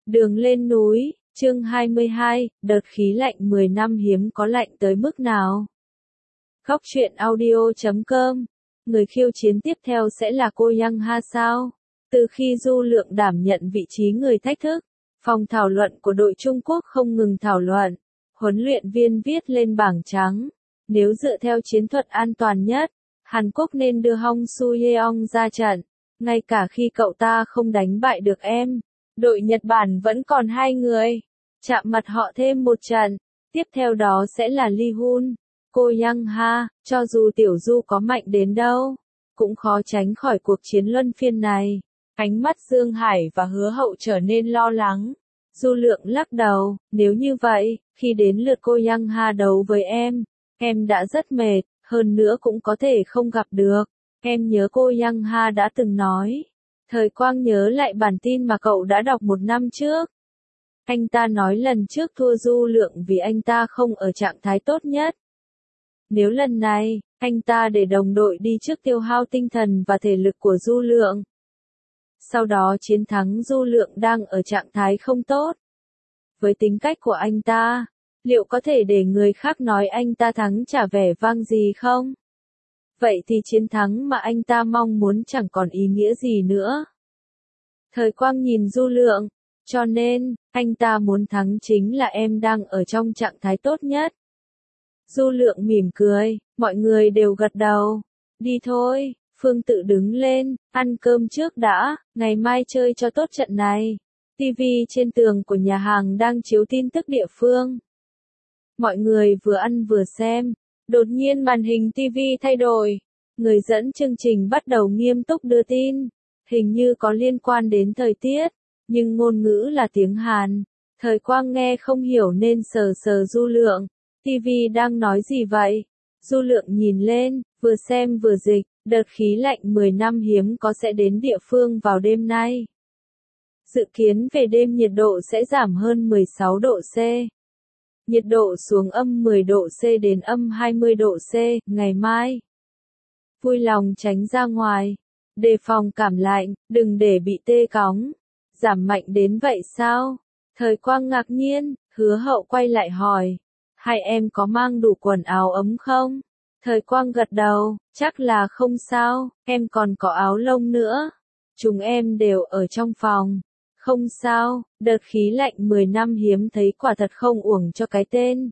Đường lên núi, chương 22, đợt khí lạnh 10 năm hiếm có lạnh tới mức nào? Góc truyện audio.com. Người khiêu chiến tiếp theo sẽ là cô Yang Ha sao? Từ khi Du Lượng đảm nhận vị trí người thách thức, phòng thảo luận của đội Trung Quốc không ngừng thảo luận. Huấn luyện viên viết lên bảng trắng, nếu dựa theo chiến thuật an toàn nhất, Hàn Quốc nên đưa Hong Soo-yeong ra trận. Ngay cả khi cậu ta không đánh bại được em, đội Nhật Bản vẫn còn 2 người. Chạm mặt họ thêm một trận. Tiếp theo đó sẽ là Lee Hun. Cô Yang Ha, cho dù Tiểu Du có mạnh đến đâu, cũng khó tránh khỏi cuộc chiến luân phiên này. Ánh mắt Dương Hải và Hứa Hậu trở nên lo lắng. Du Lượng lắc đầu, nếu như vậy, khi đến lượt cô Yang Ha đấu với em đã rất mệt, hơn nữa cũng có thể không gặp được. Em nhớ cô Yang Ha đã từng nói. Thời Quang nhớ lại bản tin mà cậu đã đọc 1 năm trước. Anh ta nói lần trước thua Du Lượng vì anh ta không ở trạng thái tốt nhất. Nếu lần này, anh ta để đồng đội đi trước tiêu hao tinh thần và thể lực của Du Lượng. Sau đó chiến thắng Du Lượng đang ở trạng thái không tốt. Với tính cách của anh ta, liệu có thể để người khác nói anh ta thắng trả vẻ vang gì không? Vậy thì chiến thắng mà anh ta mong muốn chẳng còn ý nghĩa gì nữa. Thời Quang nhìn Du Lượng, cho nên, anh ta muốn thắng chính là em đang ở trong trạng thái tốt nhất. Du Lượng mỉm cười, mọi người đều gật đầu. Đi thôi, Phương Tự đứng lên, ăn cơm trước đã, ngày mai chơi cho tốt trận này. TV trên tường của nhà hàng đang chiếu tin tức địa phương. Mọi người vừa ăn vừa xem. Đột nhiên màn hình TV thay đổi. Người dẫn chương trình bắt đầu nghiêm túc đưa tin. Hình như có liên quan đến thời tiết, nhưng ngôn ngữ là tiếng Hàn. Thời Quang nghe không hiểu nên sờ sờ Du Lượng. TV đang nói gì vậy? Du Lượng nhìn lên, vừa xem vừa dịch. Đợt khí lạnh 10 năm hiếm có sẽ đến địa phương vào đêm nay. Dự kiến về đêm nhiệt độ sẽ giảm hơn 16 độ C. Nhiệt độ xuống âm 10 độ C đến âm 20 độ C, ngày mai. Vui lòng tránh ra ngoài. Đề phòng cảm lạnh, đừng để bị tê cóng. Giảm mạnh đến vậy sao? Thời Quang ngạc nhiên, Hứa Hậu quay lại hỏi. Hai em có mang đủ quần áo ấm không? Thời Quang gật đầu, chắc là không sao, em còn có áo lông nữa. Chúng em đều ở trong phòng. Không sao, đợt khí lạnh 10 năm hiếm thấy quả thật không uổng cho cái tên.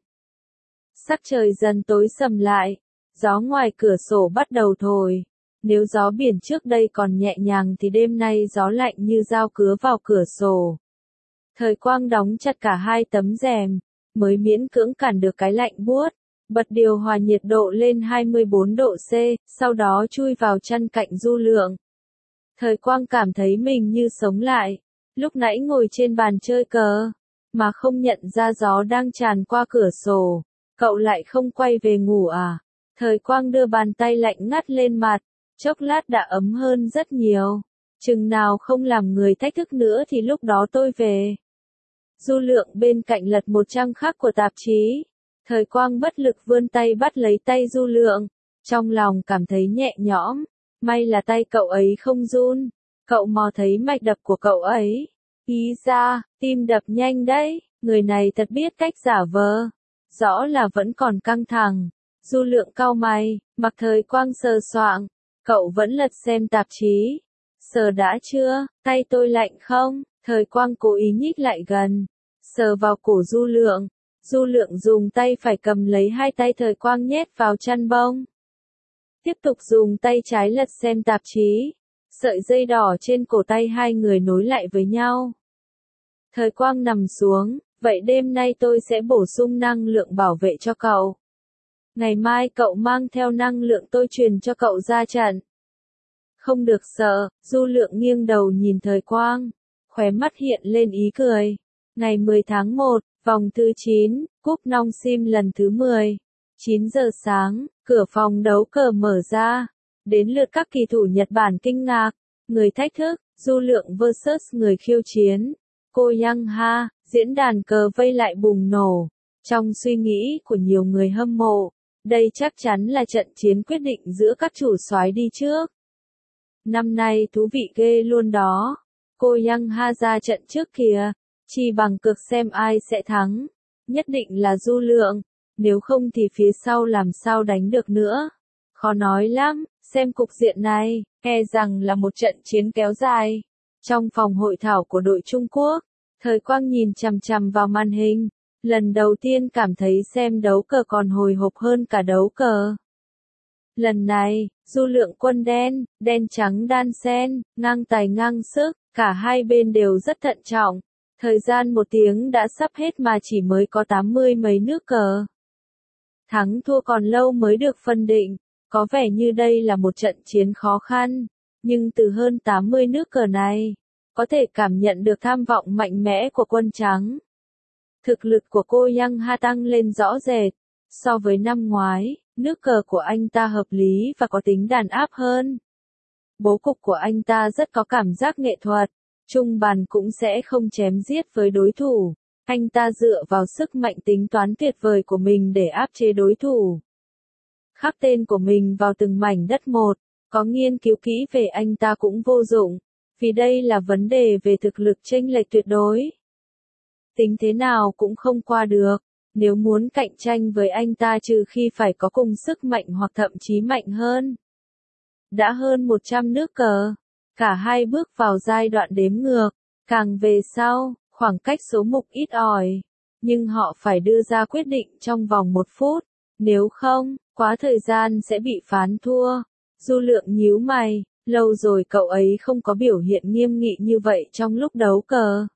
Sắc trời dần tối sầm lại, gió ngoài cửa sổ bắt đầu thổi. Nếu gió biển trước đây còn nhẹ nhàng thì đêm nay gió lạnh như dao cứa vào cửa sổ. Thời Quang đóng chặt cả 2 tấm rèm, mới miễn cưỡng cản được cái lạnh buốt. Bật điều hòa nhiệt độ lên 24 độ C, sau đó chui vào chăn cạnh Du Lượng. Thời Quang cảm thấy mình như sống lại. Lúc nãy ngồi trên bàn chơi cờ, mà không nhận ra gió đang tràn qua cửa sổ. Cậu lại không quay về ngủ à? Thời Quang đưa bàn tay lạnh ngắt lên mặt, chốc lát đã ấm hơn rất nhiều. Chừng nào không làm người thách thức nữa thì lúc đó tôi về. Du Lượng bên cạnh lật một trang khác của tạp chí. Thời Quang bất lực vươn tay bắt lấy tay Du Lượng. Trong lòng cảm thấy nhẹ nhõm. May là tay cậu ấy không run. Cậu mò thấy mạch đập của cậu ấy. Ý ra, tim đập nhanh đấy. Người này thật biết cách giả vờ. Rõ là vẫn còn căng thẳng. Du Lượng cau mày, mặc Thời Quang sờ soạng. Cậu vẫn lật xem tạp chí. Sờ đã chưa, tay tôi lạnh không? Thời Quang cố ý nhích lại gần. Sờ vào cổ Du Lượng. Du Lượng dùng tay phải cầm lấy 2 tay Thời Quang nhét vào chăn bông. Tiếp tục dùng tay trái lật xem tạp chí. Sợi dây đỏ trên cổ tay hai người nối lại với nhau. Thời Quang nằm xuống, vậy đêm nay tôi sẽ bổ sung năng lượng bảo vệ cho cậu. Ngày mai cậu mang theo năng lượng tôi truyền cho cậu ra trận. Không được sợ, Du Lượng nghiêng đầu nhìn Thời Quang. Khóe mắt hiện lên ý cười. Ngày 10 tháng 1, vòng thứ 9, cúp Nong Sim lần thứ 10. 9 giờ sáng, cửa phòng đấu cờ mở ra. Đến lượt các kỳ thủ Nhật Bản kinh ngạc. Người thách thức, Du Lượng vs người khiêu chiến. Cô Yang Ha, diễn đàn cờ vây lại bùng nổ. Trong suy nghĩ của nhiều người hâm mộ, đây chắc chắn là trận chiến quyết định giữa các chủ soái đi trước. Năm nay thú vị ghê luôn đó. Cô Yang Ha ra trận trước kìa. Chi bằng cược xem ai sẽ thắng. Nhất định là Du Lượng, nếu không thì phía sau làm sao đánh được nữa. Khó nói lắm, xem cục diện này, e rằng là một trận chiến kéo dài. Trong phòng hội thảo của đội Trung Quốc, Thời Quang nhìn chằm chằm vào màn hình, lần đầu tiên cảm thấy xem đấu cờ còn hồi hộp hơn cả đấu cờ. Lần này, Du Lượng quân đen, đen trắng đan xen, ngang tài ngang sức, cả hai bên đều rất thận trọng. Thời gian 1 tiếng đã sắp hết mà chỉ mới có 80 mấy nước cờ. Thắng thua còn lâu mới được phân định, có vẻ như đây là một trận chiến khó khăn, nhưng từ hơn 80 nước cờ này, có thể cảm nhận được tham vọng mạnh mẽ của quân trắng. Thực lực của cô Yang Ha tăng lên rõ rệt, so với năm ngoái, nước cờ của anh ta hợp lý và có tính đàn áp hơn. Bố cục của anh ta rất có cảm giác nghệ thuật, trung bàn cũng sẽ không chém giết với đối thủ. Anh ta dựa vào sức mạnh tính toán tuyệt vời của mình để áp chế đối thủ. Khắc tên của mình vào từng mảnh đất một, có nghiên cứu kỹ về anh ta cũng vô dụng, vì đây là vấn đề về thực lực chênh lệch tuyệt đối. Tính thế nào cũng không qua được, nếu muốn cạnh tranh với anh ta trừ khi phải có cùng sức mạnh hoặc thậm chí mạnh hơn. Đã hơn 100 nước cờ, cả hai bước vào giai đoạn đếm ngược, càng về sau, khoảng cách số mục ít ỏi, nhưng họ phải đưa ra quyết định trong vòng 1 phút, nếu không, quá thời gian sẽ bị phán thua. Du Lượng nhíu mày, lâu rồi cậu ấy không có biểu hiện nghiêm nghị như vậy trong lúc đấu cờ.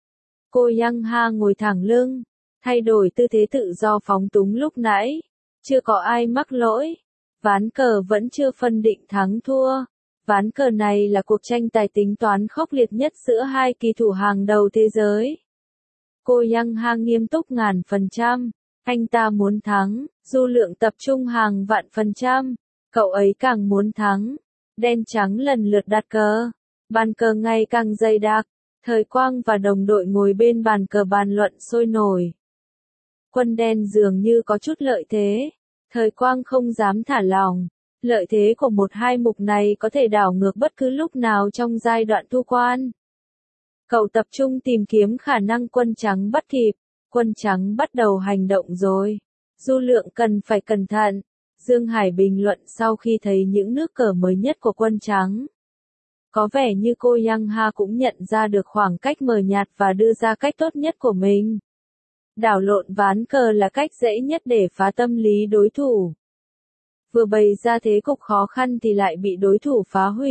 Cô Yang Ha ngồi thẳng lưng, thay đổi tư thế tự do phóng túng lúc nãy, chưa có ai mắc lỗi, ván cờ vẫn chưa phân định thắng thua. Ván cờ này là cuộc tranh tài tính toán khốc liệt nhất giữa hai kỳ thủ hàng đầu thế giới. Cô Yang Ha nghiêm túc 1000%, anh ta muốn thắng, Du Lượng tập trung hàng vạn %, cậu ấy càng muốn thắng. Đen trắng lần lượt đặt cờ, bàn cờ ngày càng dày đặc, Thời Quang và đồng đội ngồi bên bàn cờ bàn luận sôi nổi. Quân đen dường như có chút lợi thế, Thời Quang không dám thả lỏng. Lợi thế của 1-2 mục này có thể đảo ngược bất cứ lúc nào trong giai đoạn thu quan. Cậu tập trung tìm kiếm khả năng quân trắng bắt kịp. Quân trắng bắt đầu hành động rồi. Du Lượng cần phải cẩn thận. Dương Hải bình luận sau khi thấy những nước cờ mới nhất của quân trắng. Có vẻ như cô Yang Ha cũng nhận ra được khoảng cách mờ nhạt và đưa ra cách tốt nhất của mình. Đảo lộn ván cờ là cách dễ nhất để phá tâm lý đối thủ. Vừa bày ra thế cục khó khăn thì lại bị đối thủ phá hủy.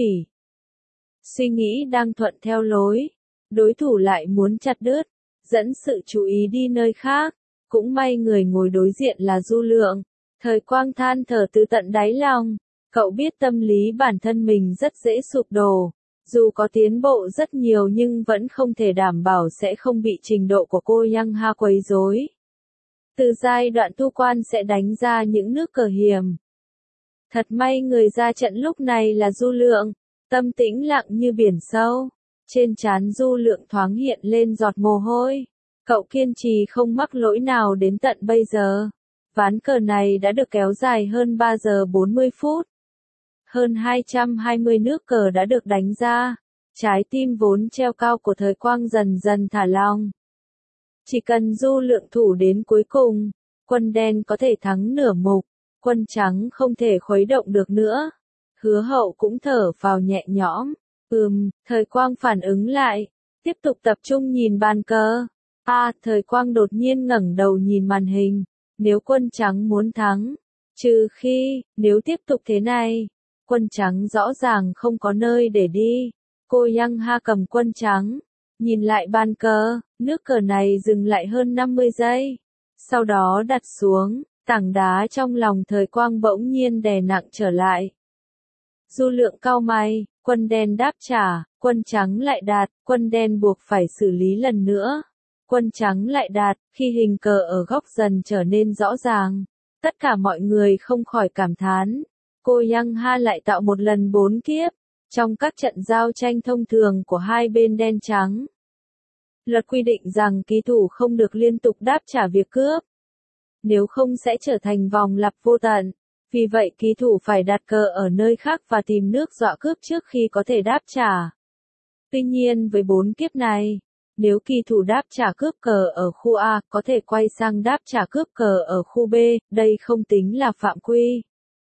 Suy nghĩ đang thuận theo lối, đối thủ lại muốn chặt đứt, dẫn sự chú ý đi nơi khác. Cũng may người ngồi đối diện là Du Lượng. Thời Quang than thở từ tận đáy lòng, cậu biết tâm lý bản thân mình rất dễ sụp đổ. Dù có tiến bộ rất nhiều nhưng vẫn không thể đảm bảo sẽ không bị trình độ của cô Yang Ha quấy rối. Từ giai đoạn thu quan sẽ đánh ra những nước cờ hiểm. Thật may người ra trận lúc này là Du Lượng, tâm tĩnh lặng như biển sâu. Trên trán Du Lượng thoáng hiện lên giọt mồ hôi. Cậu kiên trì không mắc lỗi nào đến tận bây giờ. Ván cờ này đã được kéo dài hơn 3 giờ 40 phút. Hơn 220 nước cờ đã được đánh ra. Trái tim vốn treo cao của Thời Quang dần dần thả lỏng. Chỉ cần Du Lượng thủ đến cuối cùng, quân đen có thể thắng nửa mục. Quân trắng không thể khuấy động được nữa. Hứa Hậu cũng thở phào nhẹ nhõm. Thời Quang phản ứng lại, tiếp tục tập trung nhìn bàn cờ. Thời Quang đột nhiên ngẩng đầu nhìn màn hình. Nếu quân trắng muốn thắng, nếu tiếp tục thế này, quân trắng rõ ràng không có nơi để đi. Cô Yang Ha cầm quân trắng, nhìn lại bàn cờ, nước cờ này dừng lại hơn 50 giây. Sau đó đặt xuống. Tảng đá trong lòng Thời Quang bỗng nhiên đè nặng trở lại. Du Lượng cau mày, quân đen đáp trả, quân trắng lại đạt, quân đen buộc phải xử lý lần nữa. Quân trắng lại đạt, khi hình cờ ở góc dần trở nên rõ ràng. Tất cả mọi người không khỏi cảm thán. Cô Yang Ha lại tạo một lần 4 kiếp. Trong các trận giao tranh thông thường của hai bên đen trắng. Luật quy định rằng ký thủ không được liên tục đáp trả việc cướp. Nếu không sẽ trở thành vòng lặp vô tận. Vì vậy ký thủ phải đặt cờ ở nơi khác và tìm nước dọa cướp trước khi có thể đáp trả. Tuy nhiên với 4 kiếp này, Nếu kỳ thủ đáp trả cướp cờ ở khu A, có thể quay sang đáp trả cướp cờ ở khu B, đây không tính là phạm quy.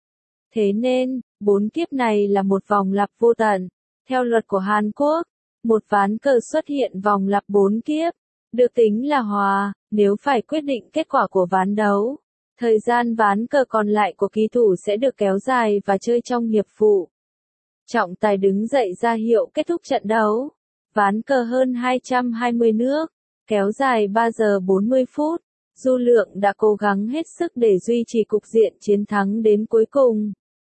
Thế nên, 4 kiếp này là một vòng lặp vô tận. Theo luật của Hàn Quốc, một ván cờ xuất hiện vòng lặp 4 kiếp, được tính là hòa, nếu phải quyết định kết quả của ván đấu. Thời gian ván cờ còn lại của kỳ thủ sẽ được kéo dài và chơi trong hiệp phụ. Trọng tài đứng dậy ra hiệu kết thúc trận đấu. Ván cờ hơn 220 nước, kéo dài 3 giờ 40 phút. Du Lượng đã cố gắng hết sức để duy trì cục diện chiến thắng đến cuối cùng.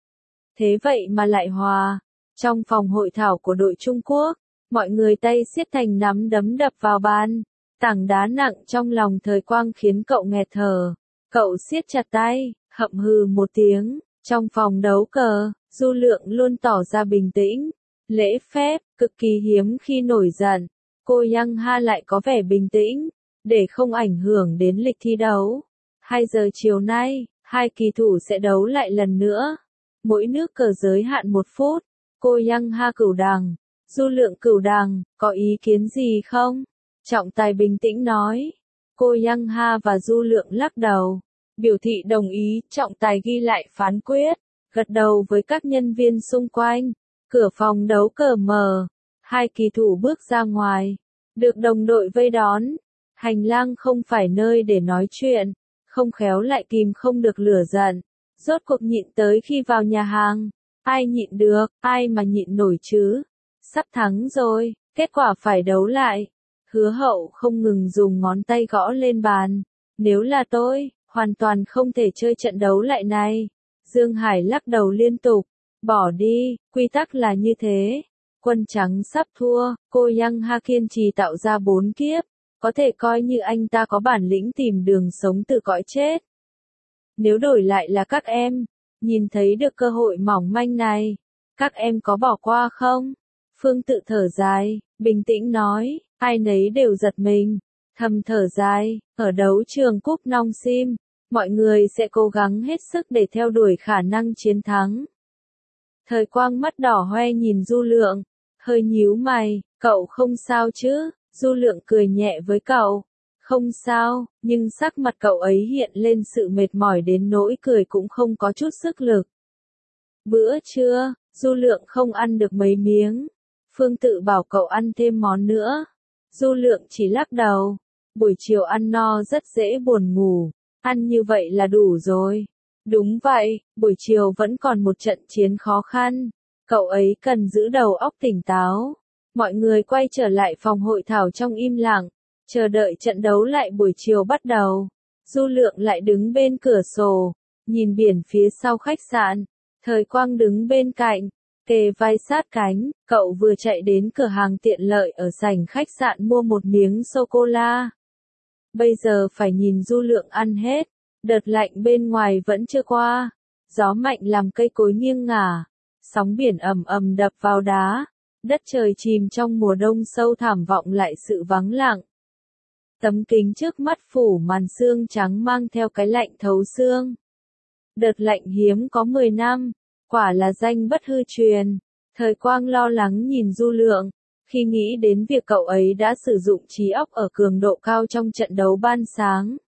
Thế vậy mà lại hòa. Trong phòng hội thảo của đội Trung Quốc, mọi người tay siết thành nắm đấm đập vào bàn. Tảng đá nặng trong lòng Thời Quang khiến cậu nghẹt thở. Cậu siết chặt tay, hậm hừ một tiếng. Trong phòng đấu cờ, Du Lượng luôn tỏ ra bình tĩnh, lễ phép, cực kỳ hiếm khi nổi giận. Cô Yang Ha lại có vẻ bình tĩnh, để không ảnh hưởng đến lịch thi đấu. 2 giờ chiều nay, hai kỳ thủ sẽ đấu lại lần nữa. Mỗi nước cờ giới hạn 1 phút. Cô Yang Ha cửu đằng, Du Lượng cửu đằng, có ý kiến gì không? Trọng tài bình tĩnh nói. Cô Yang Ha và Du Lượng lắc đầu, biểu thị đồng ý. Trọng tài ghi lại phán quyết, gật đầu với các nhân viên xung quanh. Cửa phòng đấu cờ mở, hai kỳ thủ bước ra ngoài, được đồng đội vây đón. Hành lang không phải nơi để nói chuyện, không khéo lại kìm không được lửa giận. Rốt cuộc nhịn tới khi vào nhà hàng. Ai nhịn được, ai mà nhịn nổi chứ? Sắp thắng rồi, kết quả phải đấu lại. Hứa Hậu không ngừng dùng ngón tay gõ lên bàn. Nếu là tôi, hoàn toàn không thể chơi trận đấu lại này. Dương Hải lắc đầu liên tục. Bỏ đi, quy tắc là như thế. Quân trắng sắp thua, cô Yang Ha kiên trì tạo ra 4 kiếp. Có thể coi như anh ta có bản lĩnh tìm đường sống từ cõi chết. Nếu đổi lại là các em, nhìn thấy được cơ hội mỏng manh này, các em có bỏ qua không? Phương Tự thở dài, bình tĩnh nói, ai nấy đều giật mình, thầm thở dài, ở đấu trường Cúp Nong Sim, mọi người sẽ cố gắng hết sức để theo đuổi khả năng chiến thắng. Thời Quang mắt đỏ hoe nhìn Du Lượng, hơi nhíu mày, cậu không sao chứ? Du Lượng cười nhẹ với cậu, không sao, nhưng sắc mặt cậu ấy hiện lên sự mệt mỏi đến nỗi cười cũng không có chút sức lực. Bữa trưa, Du Lượng không ăn được mấy miếng. Phương Tự bảo cậu ăn thêm món nữa. Du Lượng chỉ lắc đầu. Buổi chiều ăn no rất dễ buồn ngủ. Ăn như vậy là đủ rồi. Đúng vậy, buổi chiều vẫn còn một trận chiến khó khăn. Cậu ấy cần giữ đầu óc tỉnh táo. Mọi người quay trở lại phòng hội thảo trong im lặng, chờ đợi trận đấu lại buổi chiều bắt đầu. Du Lượng lại đứng bên cửa sổ, nhìn biển phía sau khách sạn. Thời Quang đứng bên cạnh, kề vai sát cánh. Cậu vừa chạy đến cửa hàng tiện lợi ở sảnh khách sạn mua một miếng sô-cô-la. Bây giờ phải nhìn Du Lượng ăn hết. Đợt lạnh bên ngoài vẫn chưa qua. Gió mạnh làm cây cối nghiêng ngả. Sóng biển ầm ầm đập vào đá. Đất trời chìm trong mùa đông sâu thẳm vọng lại sự vắng lặng. Tấm kính trước mắt phủ màn sương trắng mang theo cái lạnh thấu xương. Đợt lạnh hiếm có 10 năm, quả là danh bất hư truyền. Thời Quang lo lắng nhìn Du Lượng, khi nghĩ đến việc cậu ấy đã sử dụng trí óc ở cường độ cao trong trận đấu ban sáng.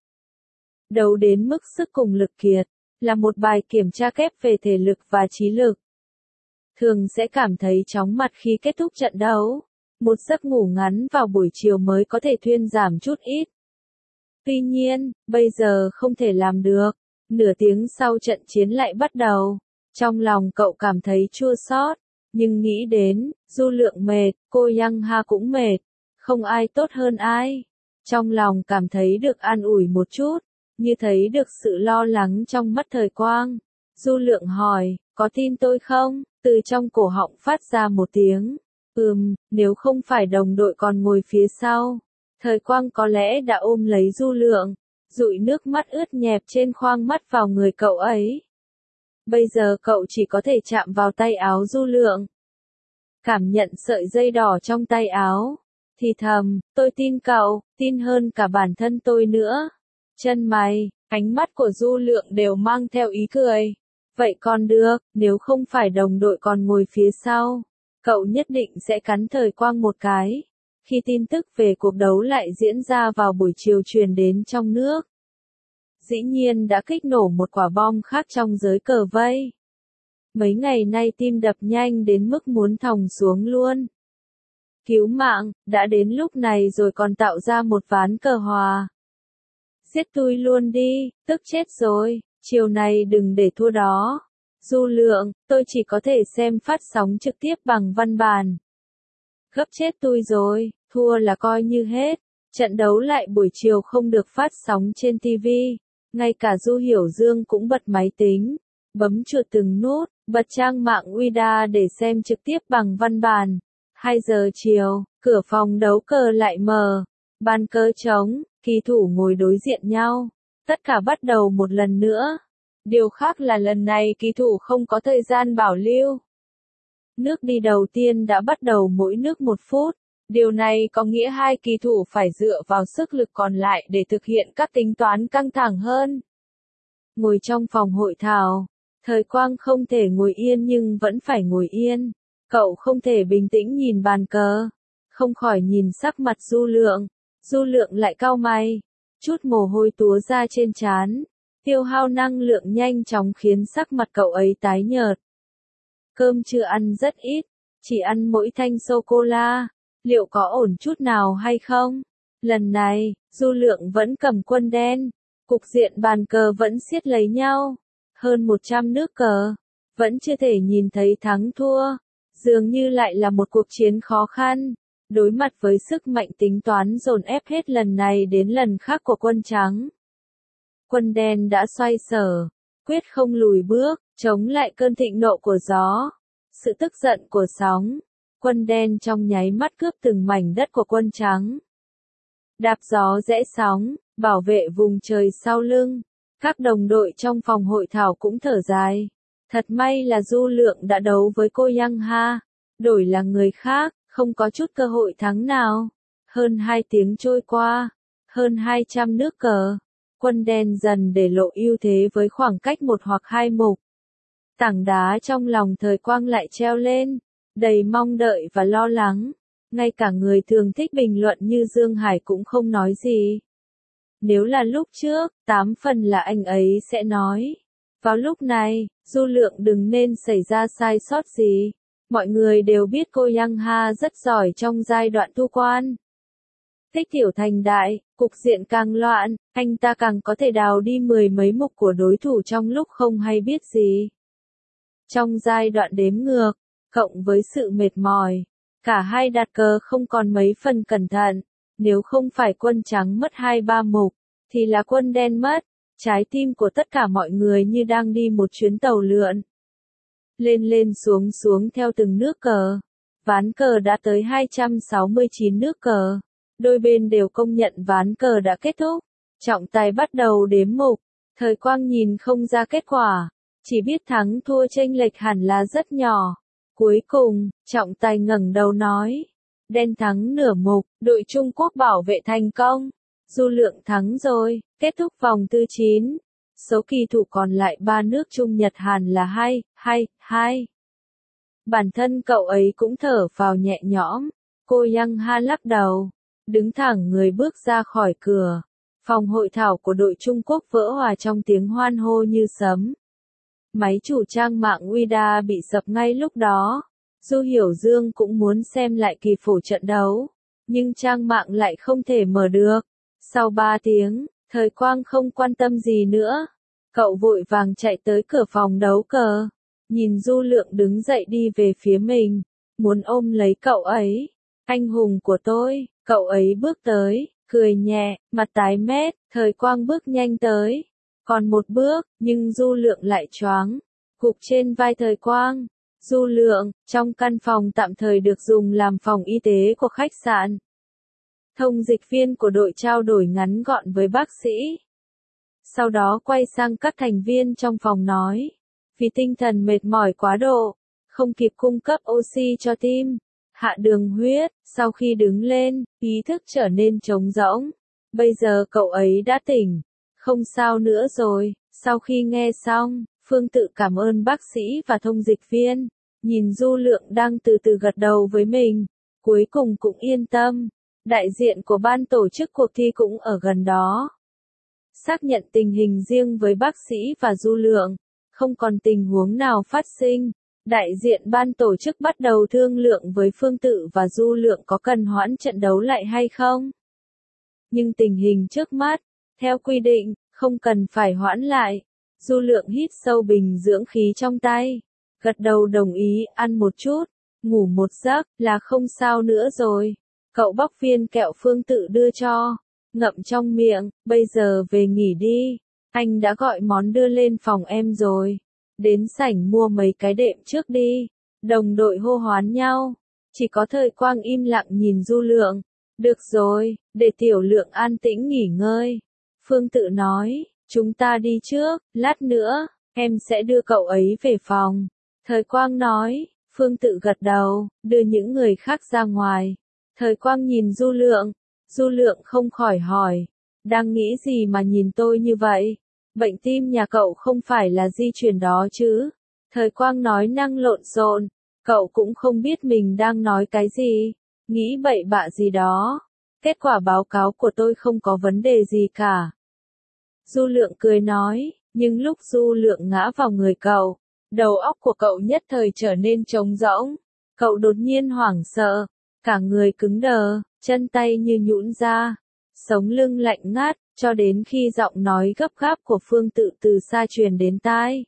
Đấu đến mức sức cùng lực kiệt, là một bài kiểm tra kép về thể lực và trí lực. Thường sẽ cảm thấy chóng mặt khi kết thúc trận đấu. Một giấc ngủ ngắn vào buổi chiều mới có thể thuyên giảm chút ít. Tuy nhiên, bây giờ không thể làm được. Nửa tiếng sau trận chiến lại bắt đầu. Trong lòng cậu cảm thấy chua xót, nhưng nghĩ đến, Du Lượng mệt, cô Yang Ha cũng mệt. Không ai tốt hơn ai. Trong lòng cảm thấy được an ủi một chút, như thấy được sự lo lắng trong mắt Thời Quang. Du Lượng hỏi, có tin tôi không? Từ trong cổ họng phát ra một tiếng. Nếu không phải đồng đội còn ngồi phía sau. Thời Quang có lẽ đã ôm lấy Du Lượng, dụi nước mắt ướt nhẹp trên khoang mắt vào người cậu ấy. Bây giờ cậu chỉ có thể chạm vào tay áo Du Lượng. Cảm nhận sợi dây đỏ trong tay áo. Thì thầm, tôi tin cậu, tin hơn cả bản thân tôi nữa. Chân mày, ánh mắt của Du Lượng đều mang theo ý cười. Vậy còn được, nếu không phải đồng đội còn ngồi phía sau, cậu nhất định sẽ cắn Thời Quang một cái. khi tin tức về cuộc đấu lại diễn ra vào buổi chiều truyền đến trong nước. Dĩ nhiên đã kích nổ một quả bom khác trong giới cờ vây. Mấy ngày nay tim đập nhanh đến mức muốn thòng xuống luôn. Cứu mạng, đã đến lúc này rồi còn tạo ra một ván cờ hòa. Giết tôi luôn đi, tức chết rồi, chiều này đừng để thua đó. Du Lượng, tôi chỉ có thể xem phát sóng trực tiếp bằng văn bản. Gấp chết tôi rồi, thua là coi như hết. Trận đấu lại buổi chiều không được phát sóng trên TV. Ngay cả Du Hiểu Dương cũng bật máy tính, bấm chuột từng nút, bật trang mạng Uida để xem trực tiếp bằng văn bản. 2 giờ chiều, cửa phòng đấu cờ lại mở. Bàn cờ trống, kỳ thủ ngồi đối diện nhau. Tất cả bắt đầu một lần nữa. Điều khác là lần này kỳ thủ không có thời gian bảo lưu. Nước đi đầu tiên đã bắt đầu mỗi nước 1 phút. Điều này có nghĩa hai kỳ thủ phải dựa vào sức lực còn lại để thực hiện các tính toán căng thẳng hơn. Ngồi trong phòng hội thảo, Thời Quang không thể ngồi yên nhưng vẫn phải ngồi yên. Cậu không thể bình tĩnh nhìn bàn cờ, không khỏi nhìn sắc mặt Du Lượng. Du Lượng lại cau mày, chút mồ hôi túa ra trên trán, tiêu hao năng lượng nhanh chóng khiến sắc mặt cậu ấy tái nhợt. Cơm chưa ăn rất ít, chỉ ăn mỗi thanh sô-cô-la, liệu có ổn chút nào hay không? Lần này, Du Lượng vẫn cầm quân đen, cục diện bàn cờ vẫn siết lấy nhau, hơn 100 nước cờ, vẫn chưa thể nhìn thấy thắng thua. Dường như lại là một cuộc chiến khó khăn, đối mặt với sức mạnh tính toán dồn ép hết lần này đến lần khác của quân trắng. Quân đen đã xoay sở, quyết không lùi bước, chống lại cơn thịnh nộ của gió, sự tức giận của sóng. Quân đen trong nháy mắt cướp từng mảnh đất của quân trắng. Đạp gió rẽ sóng, bảo vệ vùng trời sau lưng. Các đồng đội trong phòng hội thảo cũng thở dài. Thật may là Du Lượng đã đấu với cô Yang Ha, đổi là người khác, không có chút cơ hội thắng nào. Hơn 2 tiếng trôi qua, hơn 200 nước cờ, quân đen dần để lộ ưu thế với khoảng cách 1 hoặc 2 mục. Tảng đá trong lòng Thời Quang lại treo lên, đầy mong đợi và lo lắng. Ngay cả người thường thích bình luận như Dương Hải cũng không nói gì. Nếu là lúc trước, 8 phần là anh ấy sẽ nói. Vào lúc này, Du Lượng đừng nên xảy ra sai sót gì. Mọi người đều biết cô Yang Ha rất giỏi trong giai đoạn thu quan. Tích tiểu thành đại, cục diện càng loạn, anh ta càng có thể đào đi 10 mấy mục của đối thủ trong lúc không hay biết gì. Trong giai đoạn đếm ngược, cộng với sự mệt mỏi, cả hai đặt cờ không còn mấy phần cẩn thận. Nếu không phải quân trắng mất 2-3 mục, thì là quân đen mất. Trái tim của tất cả mọi người như đang đi một chuyến tàu lượn. Lên lên xuống xuống theo từng nước cờ. Ván cờ đã tới 269 nước cờ. Đôi bên đều công nhận ván cờ đã kết thúc. Trọng tài bắt đầu đếm mục. Thời Quang nhìn không ra kết quả. Chỉ biết thắng thua chênh lệch hẳn là rất nhỏ. Cuối cùng, trọng tài ngẩng đầu nói. Đen thắng nửa mục, đội Trung Quốc bảo vệ thành công. Du Lượng thắng rồi, kết thúc vòng thứ 9. Số kỳ thủ còn lại 3 nước Trung Nhật Hàn là 2. Bản thân cậu ấy cũng thở phào nhẹ nhõm. Cô Yang Ha lắc đầu, đứng thẳng người bước ra khỏi cửa. Phòng hội thảo của đội Trung Quốc vỡ hòa trong tiếng hoan hô như sấm. Máy chủ trang mạng Uida bị sập ngay lúc đó. Du Hiểu Dương cũng muốn xem lại kỳ phổ trận đấu, nhưng trang mạng lại không thể mở được. Sau 3 tiếng, Thời Quang không quan tâm gì nữa. Cậu vội vàng chạy tới cửa phòng đấu cờ, nhìn Du Lượng đứng dậy đi về phía mình, muốn ôm lấy cậu ấy. Anh hùng của tôi, cậu ấy bước tới, cười nhẹ, mặt tái mét. Thời Quang bước nhanh tới, còn một bước, nhưng Du Lượng lại choáng, gục trên vai Thời Quang. Du Lượng, trong căn phòng tạm thời được dùng làm phòng y tế của khách sạn. Thông dịch viên của đội trao đổi ngắn gọn với bác sĩ. Sau đó quay sang các thành viên trong phòng nói. Vì tinh thần mệt mỏi quá độ, không kịp cung cấp oxy cho tim, hạ đường huyết, sau khi đứng lên, ý thức trở nên trống rỗng. Bây giờ cậu ấy đã tỉnh, không sao nữa rồi. Sau khi nghe xong, Phương tự cảm ơn bác sĩ và thông dịch viên, nhìn Du Lượng đang từ từ gật đầu với mình, cuối cùng cũng yên tâm. Đại diện của ban tổ chức cuộc thi cũng ở gần đó. Xác nhận tình hình riêng với bác sĩ và Du Lượng, không còn tình huống nào phát sinh. Đại diện ban tổ chức bắt đầu thương lượng với Phương Tự và Du Lượng có cần hoãn trận đấu lại hay không. Nhưng tình hình trước mắt, theo quy định, không cần phải hoãn lại. Du Lượng hít sâu bình dưỡng khí trong tay, gật đầu đồng ý, ăn một chút, ngủ một giấc là không sao nữa rồi. Cậu bóc viên kẹo Phương Tự đưa cho, ngậm trong miệng, bây giờ về nghỉ đi. Anh đã gọi món đưa lên phòng em rồi. Đến sảnh mua mấy cái đệm trước đi. Đồng đội hô hoán nhau. Chỉ có Thời Quang im lặng nhìn Du Lượng. Được rồi, để Tiểu Lượng an tĩnh nghỉ ngơi. Phương Tự nói, chúng ta đi trước, lát nữa, em sẽ đưa cậu ấy về phòng. Thời Quang nói, Phương Tự gật đầu, đưa những người khác ra ngoài. Thời Quang nhìn Du Lượng không khỏi hỏi, đang nghĩ gì mà nhìn tôi như vậy? Bệnh tim nhà cậu không phải là di truyền đó chứ? Thời Quang nói năng lộn xộn, cậu cũng không biết mình đang nói cái gì, nghĩ bậy bạ gì đó. Kết quả báo cáo của tôi không có vấn đề gì cả. Du Lượng cười nói, nhưng lúc Du Lượng ngã vào người cậu, đầu óc của cậu nhất thời trở nên trống rỗng. Cậu đột nhiên hoảng sợ, cả người cứng đờ, chân tay như nhũn ra, sống lưng lạnh ngắt, cho đến khi giọng nói gấp gáp của Phương Tự từ xa truyền đến tai.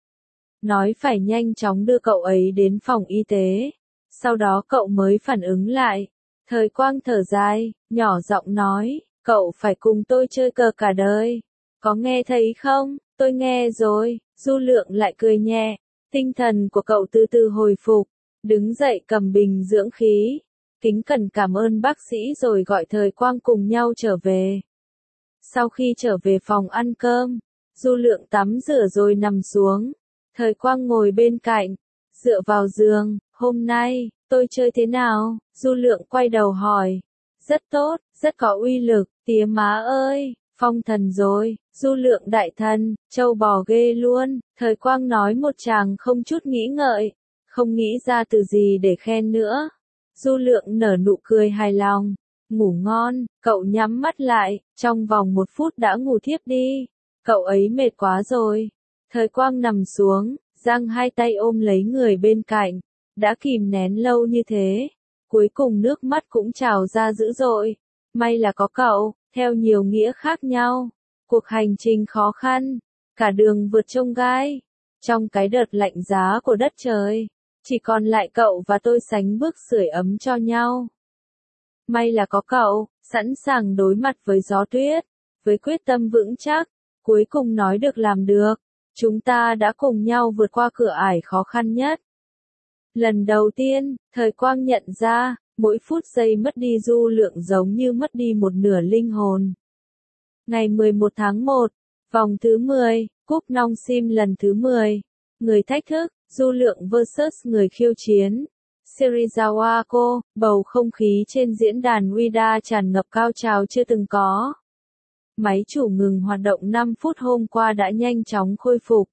Nói phải nhanh chóng đưa cậu ấy đến phòng y tế. Sau đó cậu mới phản ứng lại. Thời Quang thở dài, nhỏ giọng nói, cậu phải cùng tôi chơi cờ cả đời. Có nghe thấy không? Tôi nghe rồi. Du Lượng lại cười nhẹ. Tinh thần của cậu từ từ hồi phục. Đứng dậy cầm bình dưỡng khí. Kính cẩn cảm ơn bác sĩ rồi gọi Thời Quang cùng nhau trở về. Sau khi trở về phòng ăn cơm, Du Lượng tắm rửa rồi nằm xuống. Thời Quang ngồi bên cạnh, dựa vào giường, hôm nay, tôi chơi thế nào? Du Lượng quay đầu hỏi. Rất tốt, rất có uy lực, tía má ơi, phong thần rồi, Du Lượng đại thần, trâu bò ghê luôn. Thời Quang nói một tràng không chút nghĩ ngợi, không nghĩ ra từ gì để khen nữa. Du Lượng nở nụ cười hài lòng. Ngủ ngon, cậu nhắm mắt lại, trong vòng 1 phút đã ngủ thiếp đi. Cậu ấy mệt quá rồi. Thời Quang nằm xuống, giang hai tay ôm lấy người bên cạnh. Đã kìm nén lâu như thế, cuối cùng nước mắt cũng trào ra dữ dội. May là có cậu, theo nhiều nghĩa khác nhau. Cuộc hành trình khó khăn, cả đường vượt chông gai. Trong cái đợt lạnh giá của đất trời, chỉ còn lại cậu và tôi sánh bước sưởi ấm cho nhau. May là có cậu, sẵn sàng đối mặt với gió tuyết, với quyết tâm vững chắc, cuối cùng nói được làm được. Chúng ta đã cùng nhau vượt qua cửa ải khó khăn nhất. Lần đầu tiên, Thời Quang nhận ra, mỗi phút giây mất đi Du Lượng giống như mất đi một nửa linh hồn. Ngày 11 tháng 1, vòng thứ 10, cúp Nong Sim lần thứ 10. Người thách thức, Du Lượng vs người khiêu chiến. Serizawa Ako, bầu không khí trên diễn đàn Wida tràn ngập cao trào chưa từng có. Máy chủ ngừng hoạt động 5 phút hôm qua đã nhanh chóng khôi phục.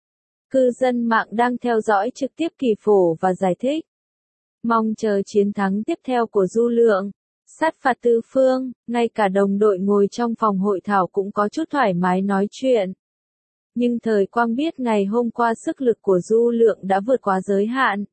Cư dân mạng đang theo dõi trực tiếp kỳ phổ và giải thích. Mong chờ chiến thắng tiếp theo của Du Lượng. Sát phạt tứ phương, ngay cả đồng đội ngồi trong phòng hội thảo cũng có chút thoải mái nói chuyện. Nhưng Thời Quang biết ngày hôm qua sức lực của Du Lượng đã vượt quá giới hạn.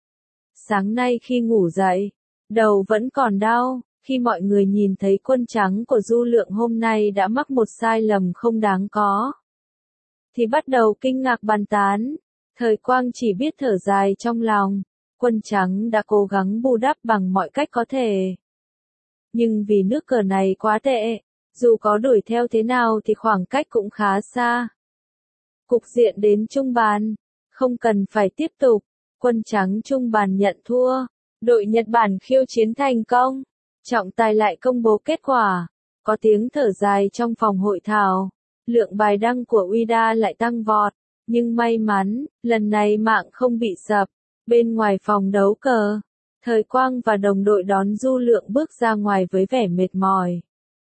Sáng nay khi ngủ dậy, đầu vẫn còn đau, khi mọi người nhìn thấy quân trắng của Du Lượng hôm nay đã mắc một sai lầm không đáng có, thì bắt đầu kinh ngạc bàn tán. Thời Quang chỉ biết thở dài trong lòng, quân trắng đã cố gắng bù đắp bằng mọi cách có thể. Nhưng vì nước cờ này quá tệ, dù có đuổi theo thế nào thì khoảng cách cũng khá xa. Cục diện đến trung bàn, không cần phải tiếp tục, quân trắng trung bàn nhận thua, đội Nhật Bản khiêu chiến thành công. Trọng tài lại công bố kết quả, có tiếng thở dài trong phòng hội thảo, lượng bài đăng của Wida lại tăng vọt, nhưng may mắn, lần này mạng không bị sập. Bên ngoài phòng đấu cờ, Thời Quang và đồng đội đón Du Lượng bước ra ngoài với vẻ mệt mỏi.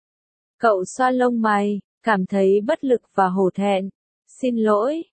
Cậu xoa lông mày, cảm thấy bất lực và hổ thẹn. Xin lỗi,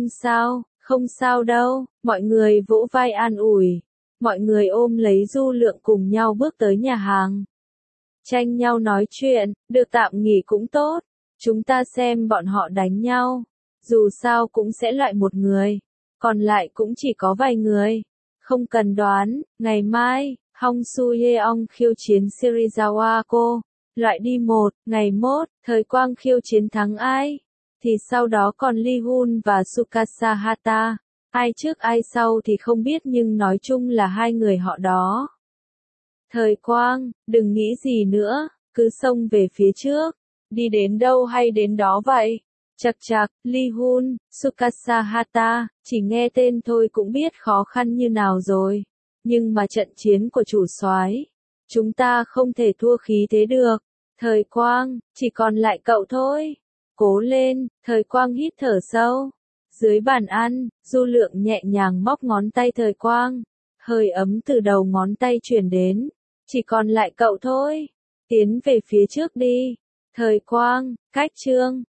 không sao đâu, mọi người vỗ vai an ủi. Mọi người ôm lấy Du Lượng cùng nhau bước tới nhà hàng. tranh nhau nói chuyện, được tạm nghỉ cũng tốt. Chúng ta xem bọn họ đánh nhau. Dù sao cũng sẽ loại một người. Còn lại cũng chỉ có vài người. Không cần đoán, ngày mai, Hong Soo-yeong khiêu chiến Serizawa Ko. Loại đi một, ngày mốt, Thời Quang khiêu chiến thắng ai? Thì sau đó còn Lee Hun và Tsukasa Hata. Ai trước ai sau thì không biết nhưng nói chung là hai người họ đó. Thời Quang, đừng nghĩ gì nữa, cứ xông về phía trước. Đi đến đâu hay đến đó vậy? Chậc chậc, Lee Hun, Tsukasa Hata, chỉ nghe tên thôi cũng biết khó khăn như nào rồi. Nhưng mà trận chiến của chủ soái, chúng ta không thể thua khí thế được. Thời Quang, chỉ còn lại cậu thôi. Cố lên, Thời Quang hít thở sâu. Dưới bàn ăn, Du Lượng nhẹ nhàng móc ngón tay Thời Quang. Hơi ấm từ đầu ngón tay truyền đến. Chỉ còn lại cậu thôi. Tiến về phía trước đi. Thời Quang, cách chương.